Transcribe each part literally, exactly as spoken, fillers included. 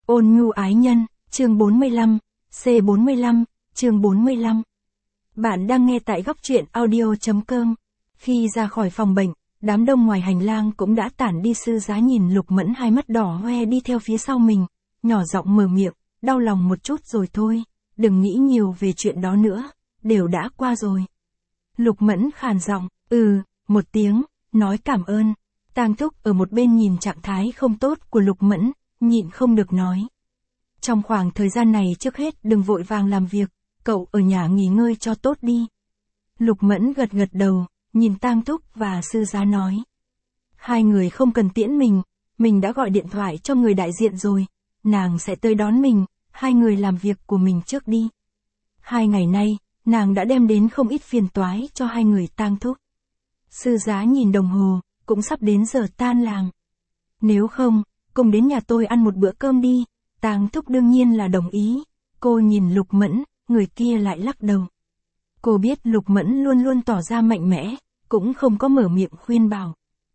Ôn nhu ái nhân, chương bốn mươi lăm, C bốn mươi lăm, chương bốn mươi lăm. Bạn đang nghe tại góc truyện audio.com. Khi ra khỏi phòng bệnh, đám đông ngoài hành lang cũng đã tản đi. Sư Giá nhìn Lục Mẫn hai mắt đỏ hoe đi theo phía sau mình, nhỏ giọng mở miệng, đau lòng một chút rồi thôi, đừng nghĩ nhiều về chuyện đó nữa, đều đã qua rồi. Lục Mẫn khàn giọng, ừ, một tiếng, nói cảm ơn. Tang Thúc ở một bên nhìn trạng thái không tốt của Lục Mẫn, nhịn không được nói. Trong khoảng thời gian này trước hết đừng vội vàng làm việc, cậu ở nhà nghỉ ngơi cho tốt đi. Lục Mẫn gật gật đầu, nhìn Tang Thúc và Sư Giá nói. Hai người không cần tiễn mình, mình đã gọi điện thoại cho người đại diện rồi, nàng sẽ tới đón mình, hai người làm việc của mình trước đi. Hai ngày nay, nàng đã đem đến không ít phiền toái cho hai người Tang Thúc. Sư Giá nhìn đồng hồ, cũng sắp đến giờ tan làm. Nếu không, cùng đến nhà tôi ăn một bữa cơm đi. Tang Thúc đương nhiên là đồng ý. Cô nhìn Lục Mẫn, người kia lại lắc đầu. Cô biết Lục Mẫn luôn luôn tỏ ra mạnh mẽ, cũng không có mở miệng khuyên bảo.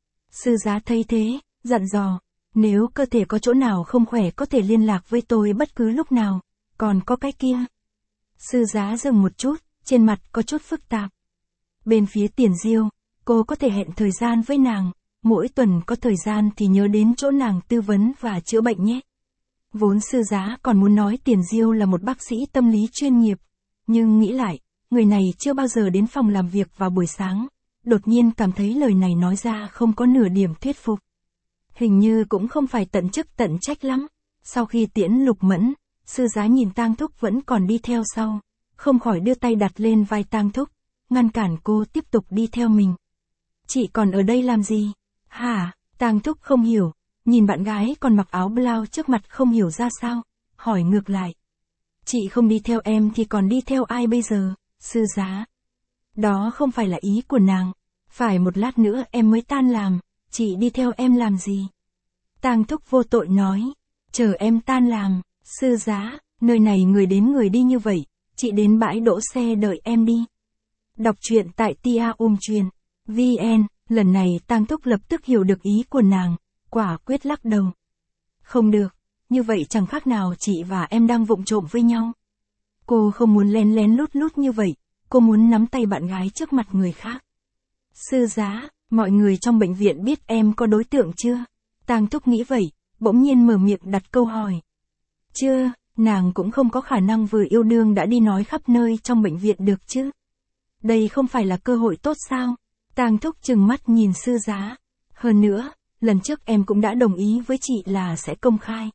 Sư Giá thấy thế, dặn dò, nếu cơ thể có chỗ nào không khỏe có thể liên lạc với tôi bất cứ lúc nào, còn có cái kia. Sư Giá dừng một chút, trên mặt có chút phức tạp. Bên phía Tiền Diêu, cô có thể hẹn thời gian với nàng, mỗi tuần có thời gian thì nhớ đến chỗ nàng tư vấn và chữa bệnh nhé. Vốn Sư Giá còn muốn nói Tiền Diêu là một bác sĩ tâm lý chuyên nghiệp, nhưng nghĩ lại, người này chưa bao giờ đến phòng làm việc vào buổi sáng, đột nhiên cảm thấy lời này nói ra không có nửa điểm thuyết phục. Hình như cũng không phải tận chức tận trách lắm. Sau khi tiễn Lục Mẫn, Sư Giá nhìn Tang Thúc vẫn còn đi theo sau, không khỏi đưa tay đặt lên vai Tang Thúc, ngăn cản cô tiếp tục đi theo mình. Chị còn ở đây làm gì? Hả? Tang Thúc không hiểu, nhìn bạn gái còn mặc áo blau trước mặt không hiểu ra sao, hỏi ngược lại. Chị không đi theo em thì còn đi theo ai bây giờ, Sư Giá? Đó không phải là ý của nàng, phải một lát nữa em mới tan làm, chị đi theo em làm gì? Tang Thúc vô tội nói, chờ em tan làm, Sư Giá, nơi này người đến người đi như vậy, chị đến bãi đỗ xe đợi em đi. Đọc truyện tại tia um truyện chấm vn, lần này Tang Thúc lập tức hiểu được ý của nàng, quả quyết lắc đầu. Không được, như vậy chẳng khác nào chị và em đang vụng trộm với nhau. Cô không muốn lén lén lút lút như vậy, cô muốn nắm tay bạn gái trước mặt người khác. Sư Giá, mọi người trong bệnh viện biết em có đối tượng chưa? Tang Thúc nghĩ vậy, bỗng nhiên mở miệng đặt câu hỏi. Chưa, nàng cũng không có khả năng vừa yêu đương đã đi nói khắp nơi trong bệnh viện được chứ. Đây không phải là cơ hội tốt sao? Tang Thúc trừng mắt nhìn Sư Giá. Hơn nữa, lần trước em cũng đã đồng ý với chị là sẽ công khai.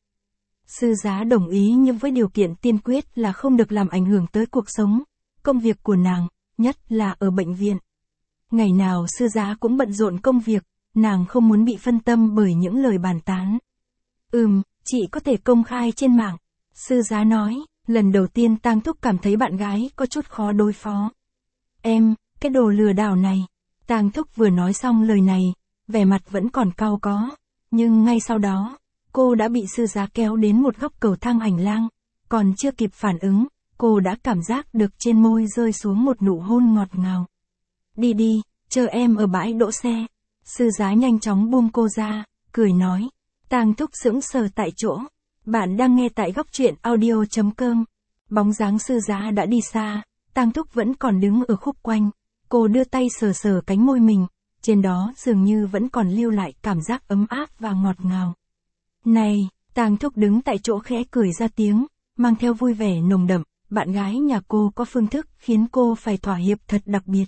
Sư Giá đồng ý nhưng với điều kiện tiên quyết là không được làm ảnh hưởng tới cuộc sống, công việc của nàng, nhất là ở bệnh viện. Ngày nào Sư Giá cũng bận rộn công việc, nàng không muốn bị phân tâm bởi những lời bàn tán. Ừm, chị có thể công khai trên mạng. Sư Giá nói, lần đầu tiên Tang Thúc cảm thấy bạn gái có chút khó đối phó. Em, cái đồ lừa đảo này. Tang Thúc vừa nói xong lời này, vẻ mặt vẫn còn cau có, nhưng ngay sau đó, cô đã bị Sư Giá kéo đến một góc cầu thang hành lang, còn chưa kịp phản ứng, cô đã cảm giác được trên môi rơi xuống một nụ hôn ngọt ngào. Đi đi, chờ em ở bãi đỗ xe. Sư Giá nhanh chóng buông cô ra, cười nói. Tang Thúc sững sờ tại chỗ. Bạn đang nghe tại góc truyện audio.com. Bóng dáng Sư Giá đã đi xa, Tang Thúc vẫn còn đứng ở khúc quanh. Cô đưa tay sờ sờ cánh môi mình, trên đó dường như vẫn còn lưu lại cảm giác ấm áp và ngọt ngào. Này, Tang Thúc đứng tại chỗ khẽ cười ra tiếng, mang theo vui vẻ nồng đậm, bạn gái nhà cô có phương thức khiến cô phải thỏa hiệp thật đặc biệt.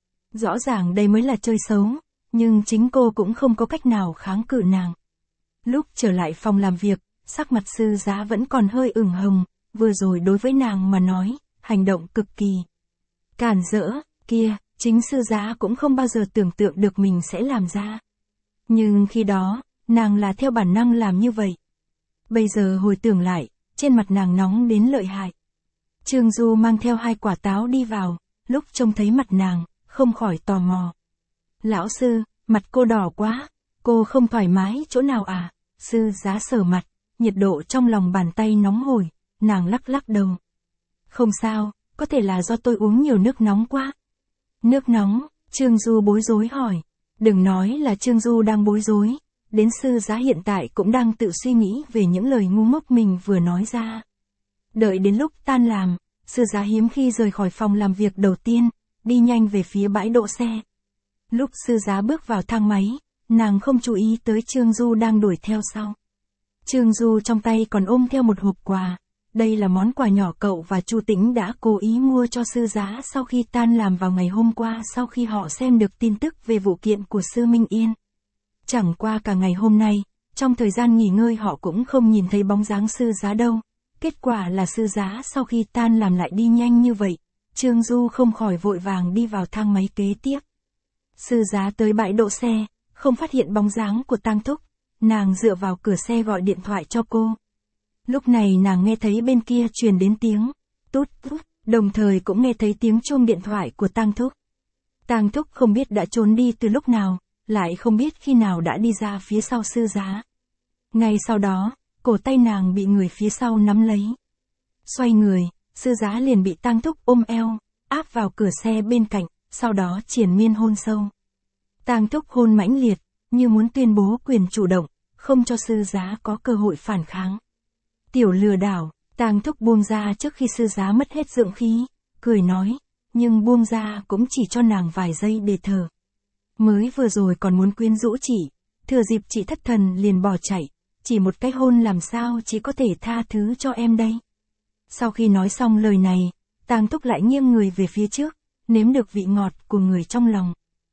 Rõ ràng đây mới là chơi xấu, nhưng chính cô cũng không có cách nào kháng cự nàng. Lúc trở lại phòng làm việc, sắc mặt Sư Giá vẫn còn hơi ửng hồng, vừa rồi đối với nàng mà nói, hành động cực kỳ cản rỡ, kia, chính Sư Giá cũng không bao giờ tưởng tượng được mình sẽ làm ra. Nhưng khi đó, nàng là theo bản năng làm như vậy. Bây giờ hồi tưởng lại, trên mặt nàng nóng đến lợi hại. Trương Du mang theo hai quả táo đi vào, lúc trông thấy mặt nàng, không khỏi tò mò. Lão sư, mặt cô đỏ quá, cô không thoải mái chỗ nào à? Sư Giá sờ mặt, nhiệt độ trong lòng bàn tay nóng hổi, nàng lắc lắc đầu. Không sao, có thể là do tôi uống nhiều nước nóng quá. Nước nóng, Trương Du bối rối hỏi. Đừng nói là Trương Du đang bối rối, đến sư giá hiện tại cũng đang tự suy nghĩ về những lời ngu ngốc mình vừa nói ra. Đợi đến lúc tan làm, sư giá hiếm khi rời khỏi phòng làm việc đầu tiên, đi nhanh về phía bãi đỗ xe. Lúc sư giá bước vào thang máy, nàng không chú ý tới Trương Du đang đuổi theo sau. Trương Du trong tay còn ôm theo một hộp quà. Đây là món quà nhỏ cậu và Chu Tĩnh đã cố ý mua cho sư giá sau khi tan làm vào ngày hôm qua sau khi họ xem được tin tức về vụ kiện của sư Minh Yên. Chẳng qua cả ngày hôm nay, trong thời gian nghỉ ngơi họ cũng không nhìn thấy bóng dáng sư giá đâu. Kết quả là sư giá sau khi tan làm lại đi nhanh như vậy. Trương Du không khỏi vội vàng đi vào thang máy kế tiếp. Sư giá tới bãi đỗ xe, không phát hiện bóng dáng của Tang Thúc. Nàng dựa vào cửa xe gọi điện thoại cho cô. Lúc này nàng nghe thấy bên kia truyền đến tiếng tút tút, đồng thời cũng nghe thấy tiếng chuông điện thoại của Tang Thúc. Tang Thúc không biết đã trốn đi từ lúc nào, lại không biết khi nào đã đi ra phía sau sư giá. Ngay sau đó, cổ tay nàng bị người phía sau nắm lấy. Xoay người, sư giá liền bị Tang Thúc ôm eo, áp vào cửa xe bên cạnh, sau đó triền miên hôn sâu. Tang Thúc hôn mãnh liệt, như muốn tuyên bố quyền chủ động, không cho sư giá có cơ hội phản kháng. Tiểu lừa đảo, Tang Thúc buông ra trước khi sư giá mất hết dưỡng khí, cười nói, nhưng buông ra cũng chỉ cho nàng vài giây để thở. Mới vừa rồi còn muốn quyến rũ chị, thừa dịp chị thất thần liền bỏ chạy, chỉ một cái hôn làm sao chị có thể tha thứ cho em đây. Sau khi nói xong lời này, Tang Thúc lại nghiêng người về phía trước, nếm được vị ngọt của người trong lòng.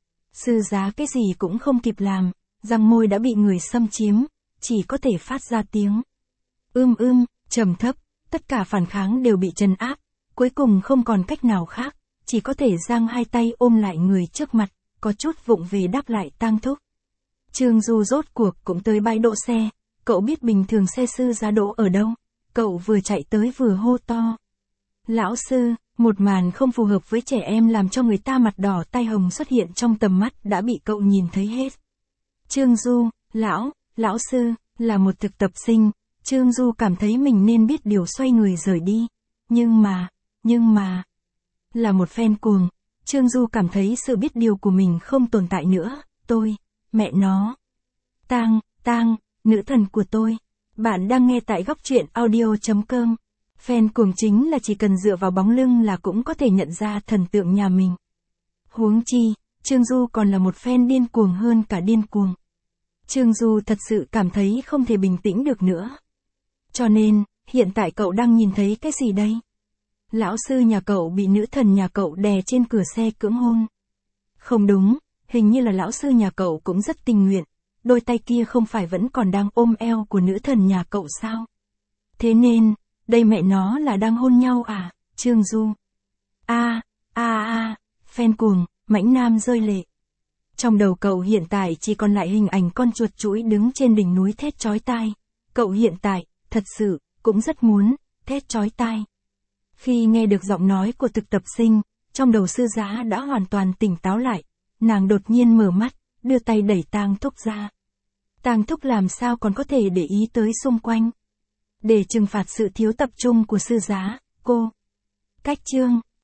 Sư giá cái gì cũng không kịp làm, răng môi đã bị người xâm chiếm, chỉ có thể phát ra tiếng ưm ưm, trầm thấp, tất cả phản kháng đều bị trấn áp, cuối cùng không còn cách nào khác, chỉ có thể giang hai tay ôm lại người trước mặt, có chút vụng về đáp lại Tang Thúc. Trương Du rốt cuộc cũng tới bãi đỗ xe, cậu biết bình thường xe sư giá đỗ ở đâu, cậu vừa chạy tới vừa hô to. Lão sư, một màn không phù hợp với trẻ em làm cho người ta mặt đỏ tai hồng xuất hiện trong tầm mắt đã bị cậu nhìn thấy hết. Trương Du, lão, lão sư, là một thực tập sinh, Trương Du cảm thấy mình nên biết điều xoay người rời đi, nhưng mà, nhưng mà, là một fan cuồng, Trương Du cảm thấy sự biết điều của mình không tồn tại nữa, tôi, mẹ nó. Tang, Tang, nữ thần của tôi. Bạn đang nghe tại góc truyện audio chấm com. Fan cuồng chính là chỉ cần dựa vào bóng lưng là cũng có thể nhận ra thần tượng nhà mình. Huống chi, Trương Du còn là một fan điên cuồng hơn cả điên cuồng. Trương Du thật sự cảm thấy không thể bình tĩnh được nữa. Cho nên, hiện tại cậu đang nhìn thấy cái gì đây? Lão sư nhà cậu bị nữ thần nhà cậu đè trên cửa xe cưỡng hôn. Không đúng, hình như là lão sư nhà cậu cũng rất tình nguyện, đôi tay kia không phải vẫn còn đang ôm eo của nữ thần nhà cậu sao? Thế nên, đây mẹ nó là đang hôn nhau à, Trương Du? A, a a, fan cuồng, mãnh nam rơi lệ. Trong đầu cậu hiện tại chỉ còn lại hình ảnh con chuột chũi đứng trên đỉnh núi thét chói tai. Cậu hiện tại, thật sự, cũng rất muốn, thét chói tai. Khi nghe được giọng nói của thực tập sinh, trong đầu sư giá đã hoàn toàn tỉnh táo lại. Nàng đột nhiên mở mắt, đưa tay đẩy Tang Thúc ra. Tang Thúc làm sao còn có thể để ý tới xung quanh. Để trừng phạt sự thiếu tập trung của sư giá, cô. Cách chương.